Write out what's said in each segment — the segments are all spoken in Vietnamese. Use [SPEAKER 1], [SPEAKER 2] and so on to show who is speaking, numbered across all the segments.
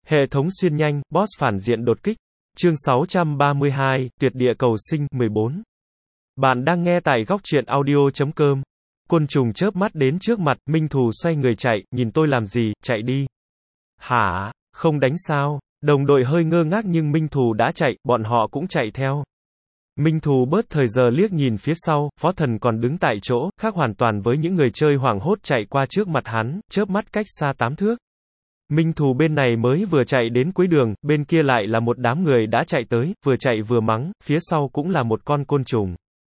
[SPEAKER 1] Hệ thống xuyên nhanh, boss phản diện đột kích. Chương 632, tuyệt địa cầu sinh, 14. Bạn đang nghe tại góc truyện audio.com. Côn trùng chớp mắt đến trước mặt, Minh Thù xoay người chạy, nhìn tôi làm gì, chạy đi. Hả, không đánh sao? Đồng đội hơi ngơ ngác nhưng Minh Thù đã chạy, bọn họ cũng chạy theo. Minh Thù bớt thời giờ liếc nhìn phía sau, Phó Thần còn đứng tại chỗ, khác hoàn toàn với những người chơi hoảng hốt chạy qua trước mặt hắn, chớp mắt cách xa 8 thước. Minh Thù bên này mới vừa chạy đến cuối đường, bên kia lại là một đám người đã chạy tới, vừa chạy vừa mắng, phía sau cũng là một con côn trùng.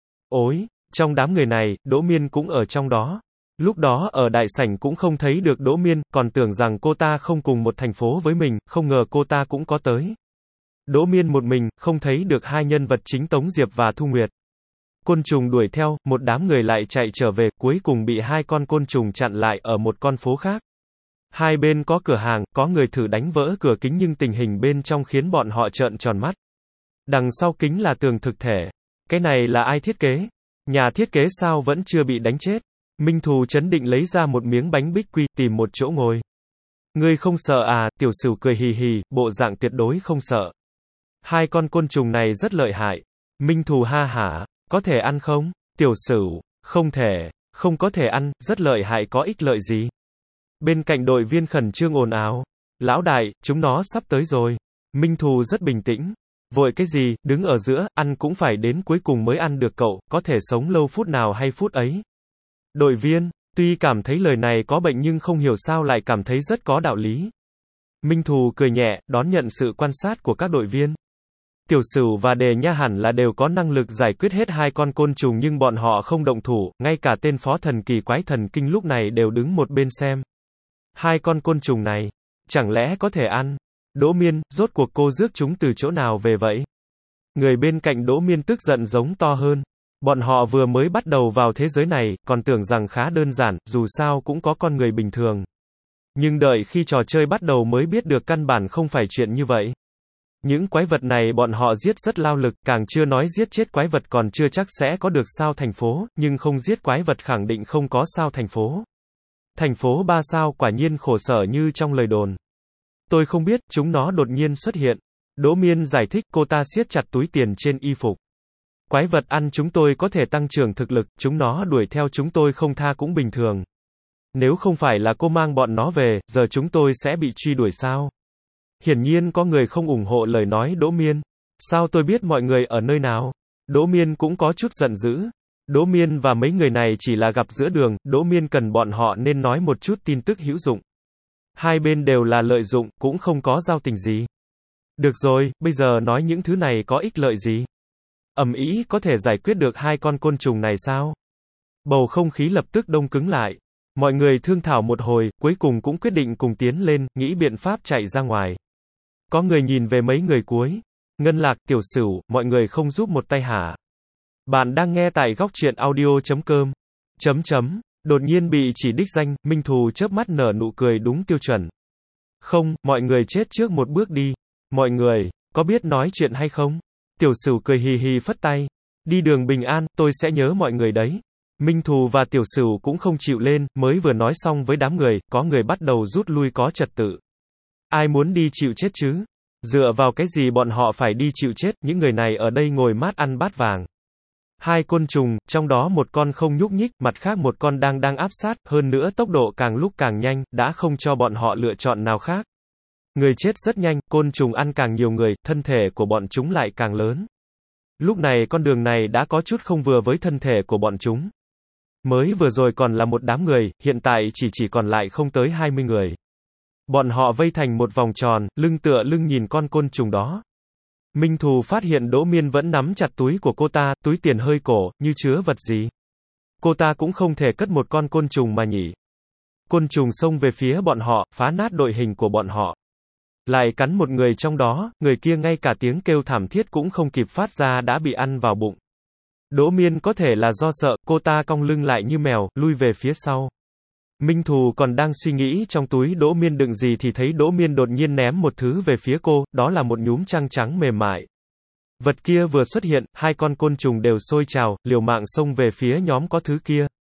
[SPEAKER 1] Ôi, trong đám người này, Đỗ Miên cũng ở trong đó. Lúc đó ở đại sảnh cũng không thấy được Đỗ Miên, còn tưởng rằng cô ta không cùng một thành phố với mình, không ngờ cô ta cũng có tới. Đỗ Miên một mình, không thấy được hai nhân vật chính Tống Diệp và Thu Nguyệt. Côn trùng đuổi theo, một đám người lại chạy trở về, cuối cùng bị hai con côn trùng chặn lại ở một con phố khác. Hai bên có cửa hàng, có người thử đánh vỡ cửa kính nhưng tình hình bên trong khiến bọn họ trợn tròn mắt. Đằng sau kính là tường thực thể. Cái này là ai thiết kế? Nhà thiết kế sao vẫn chưa bị đánh chết? Minh Thù chấn định lấy ra một miếng bánh bích quy, tìm một chỗ ngồi. Ngươi không sợ à? Tiểu Sửu cười hì hì, bộ dạng tuyệt đối không sợ. Hai con côn trùng này rất lợi hại. Minh Thù ha hả, có thể ăn không? Tiểu Sửu, không thể, không có thể ăn, rất lợi hại có ích lợi gì? Bên cạnh đội viên khẩn trương ồn ào. Lão đại, chúng nó sắp tới rồi. Minh Thù rất bình tĩnh. Vội cái gì, đứng ở giữa, ăn cũng phải đến cuối cùng mới ăn được cậu, có thể sống lâu phút nào hay phút ấy. Đội viên, tuy cảm thấy lời này có bệnh nhưng không hiểu sao lại cảm thấy rất có đạo lý. Minh Thù cười nhẹ, đón nhận sự quan sát của các đội viên. Tiểu Sửu và Đề Nha hẳn là đều có năng lực giải quyết hết hai con côn trùng nhưng bọn họ không động thủ, ngay cả tên phó thần kỳ quái thần kinh lúc này đều đứng một bên xem. Hai con côn trùng này, chẳng lẽ có thể ăn? Đỗ Miên, rốt cuộc cô rước chúng từ chỗ nào về vậy? Người bên cạnh Đỗ Miên tức giận giống to hơn. Bọn họ vừa mới bắt đầu vào thế giới này, còn tưởng rằng khá đơn giản, dù sao cũng có con người bình thường. Nhưng đợi khi trò chơi bắt đầu mới biết được căn bản không phải chuyện như vậy. Những quái vật này bọn họ giết rất lao lực, càng chưa nói giết chết quái vật còn chưa chắc sẽ có được sao thành phố, nhưng không giết quái vật khẳng định không có sao thành phố. Thành phố 3 sao quả nhiên khổ sở như trong lời đồn. Tôi không biết, chúng nó đột nhiên xuất hiện. Đỗ Miên giải thích, cô ta siết chặt túi tiền trên y phục. Quái vật ăn chúng tôi có thể tăng trưởng thực lực, chúng nó đuổi theo chúng tôi không tha cũng bình thường. Nếu không phải là cô mang bọn nó về, giờ chúng tôi sẽ bị truy đuổi sao? Hiển nhiên có người không ủng hộ lời nói Đỗ Miên. Sao tôi biết mọi người ở nơi nào? Đỗ Miên cũng có chút giận dữ. Đỗ Miên và mấy người này chỉ là gặp giữa đường, Đỗ Miên cần bọn họ nên nói một chút tin tức hữu dụng. Hai bên đều là lợi dụng, cũng không có giao tình gì. Được rồi, bây giờ nói những thứ này có ích lợi gì? Ầm ĩ có thể giải quyết được hai con côn trùng này sao? Bầu không khí lập tức đông cứng lại. Mọi người thương thảo một hồi, cuối cùng cũng quyết định cùng tiến lên, nghĩ biện pháp chạy ra ngoài. Có người nhìn về mấy người cuối. Ngân Lạc, Tiểu Sửu, mọi người không giúp một tay hả? Bạn đang nghe tại góc truyện audio.com. Đột nhiên bị chỉ đích danh, Minh Thù chớp mắt nở nụ cười đúng tiêu chuẩn. Không, mọi người chết trước một bước đi. Mọi người, có biết nói chuyện hay không? Tiểu Sửu cười hì hì phất tay. Đi đường bình an, tôi sẽ nhớ mọi người đấy. Minh Thù và Tiểu Sửu cũng không chịu lên, mới vừa nói xong với đám người, có người bắt đầu rút lui có trật tự. Ai muốn đi chịu chết chứ? Dựa vào cái gì bọn họ phải đi chịu chết, những người này ở đây ngồi mát ăn bát vàng. Hai côn trùng, trong đó một con không nhúc nhích, mặt khác một con đang áp sát, hơn nữa tốc độ càng lúc càng nhanh, đã không cho bọn họ lựa chọn nào khác. Người chết rất nhanh, côn trùng ăn càng nhiều người, thân thể của bọn chúng lại càng lớn. Lúc này con đường này đã có chút không vừa với thân thể của bọn chúng. Mới vừa rồi còn là một đám người, hiện tại chỉ còn lại không tới 20 người. Bọn họ vây thành một vòng tròn, lưng tựa lưng nhìn con côn trùng đó. Minh Thù phát hiện Đỗ Miên vẫn nắm chặt túi của cô ta, túi tiền hơi cổ, như chứa vật gì. Cô ta cũng không thể cất một con côn trùng mà nhỉ. Côn trùng xông về phía bọn họ, phá nát đội hình của bọn họ. Lại cắn một người trong đó, người kia ngay cả tiếng kêu thảm thiết cũng không kịp phát ra đã bị ăn vào bụng. Đỗ Miên có thể là do sợ, cô ta cong lưng lại như mèo, lui về phía sau. Minh Thù còn đang suy nghĩ trong túi Đỗ Miên đựng gì thì thấy Đỗ Miên đột nhiên ném một thứ về phía cô, đó là một nhúm trăng trắng mềm mại. Vật kia vừa xuất hiện, hai con côn trùng đều sôi trào, liều mạng xông về phía nhóm có thứ kia.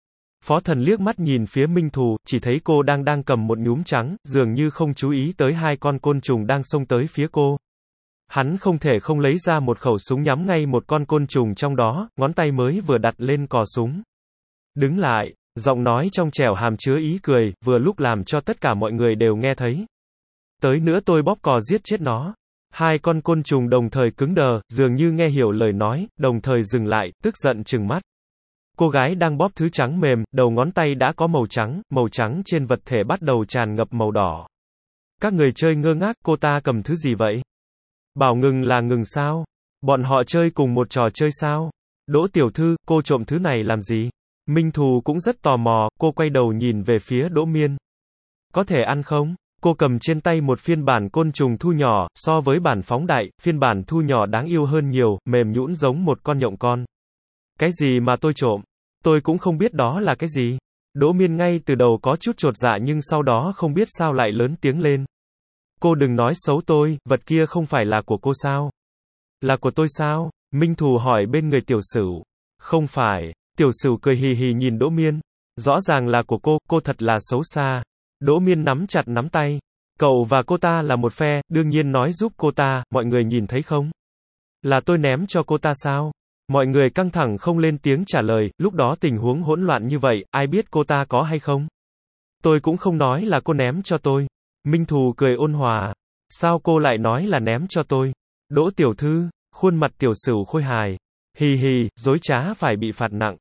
[SPEAKER 1] Phó Thần liếc mắt nhìn phía Minh Thù, chỉ thấy cô đang cầm một nhúm trắng, dường như không chú ý tới hai con côn trùng đang xông tới phía cô. Hắn không thể không lấy ra một khẩu súng nhắm ngay một con côn trùng trong đó, ngón tay mới vừa đặt lên cò súng. Đứng lại, giọng nói trong trẻo hàm chứa ý cười, vừa lúc làm cho tất cả mọi người đều nghe thấy. Tới nữa tôi bóp cò giết chết nó. Hai con côn trùng đồng thời cứng đờ, dường như nghe hiểu lời nói, đồng thời dừng lại, tức giận trừng mắt. Cô gái đang bóp thứ trắng mềm, đầu ngón tay đã có màu trắng trên vật thể bắt đầu tràn ngập màu đỏ. Các người chơi ngơ ngác, cô ta cầm thứ gì vậy? Bảo ngừng là ngừng sao? Bọn họ chơi cùng một trò chơi sao? Đỗ tiểu thư, cô trộm thứ này làm gì? Minh Thù cũng rất tò mò, cô quay đầu nhìn về phía Đỗ Miên. Có thể ăn không? Cô cầm trên tay một phiên bản côn trùng thu nhỏ, so với bản phóng đại, phiên bản thu nhỏ đáng yêu hơn nhiều, mềm nhũn giống một con nhộng con. Cái gì mà tôi trộm? Tôi cũng không biết đó là cái gì. Đỗ Miên ngay từ đầu có chút chột dạ nhưng sau đó không biết sao lại lớn tiếng lên. Cô đừng nói xấu tôi, vật kia không phải là của cô sao? Là của tôi sao? Minh Thù hỏi bên người Tiểu Sửu. Không phải. Tiểu Sửu cười hì hì nhìn Đỗ Miên. Rõ ràng là của cô thật là xấu xa. Đỗ Miên nắm chặt nắm tay. Cậu và cô ta là một phe, đương nhiên nói giúp cô ta, mọi người nhìn thấy không? Là tôi ném cho cô ta sao? Mọi người căng thẳng không lên tiếng trả lời, lúc đó tình huống hỗn loạn như vậy, ai biết cô ta có hay không? Tôi cũng không nói là cô ném cho tôi. Minh Thù cười ôn hòa. Sao cô lại nói là ném cho tôi? Đỗ tiểu thư, khuôn mặt Tiểu Sửu khôi hài. Hì hì, dối trá phải bị phạt nặng.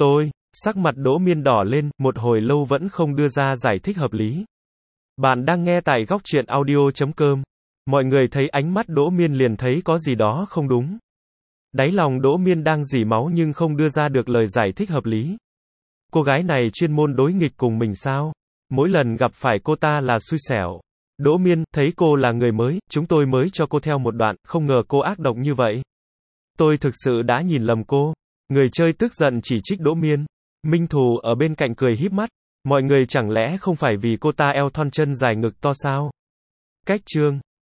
[SPEAKER 1] Sắc mặt Đỗ Miên đỏ lên, một hồi lâu vẫn không đưa ra giải thích hợp lý. Bạn đang nghe tại góc truyện audio.com. Mọi người thấy ánh mắt Đỗ Miên liền thấy có gì đó không đúng. Đáy lòng Đỗ Miên đang rỉ máu nhưng không đưa ra được lời giải thích hợp lý. Cô gái này chuyên môn đối nghịch cùng mình sao? Mỗi lần gặp phải cô ta là xui xẻo. Đỗ Miên, thấy cô là người mới, chúng tôi mới cho cô theo một đoạn, không ngờ cô ác độc như vậy. Tôi thực sự đã nhìn lầm cô. Người chơi tức giận chỉ trích Đỗ Miên. Minh Thù ở bên cạnh cười híp mắt. Mọi người chẳng lẽ không phải vì cô ta eo thon chân dài ngực to sao? Cách chương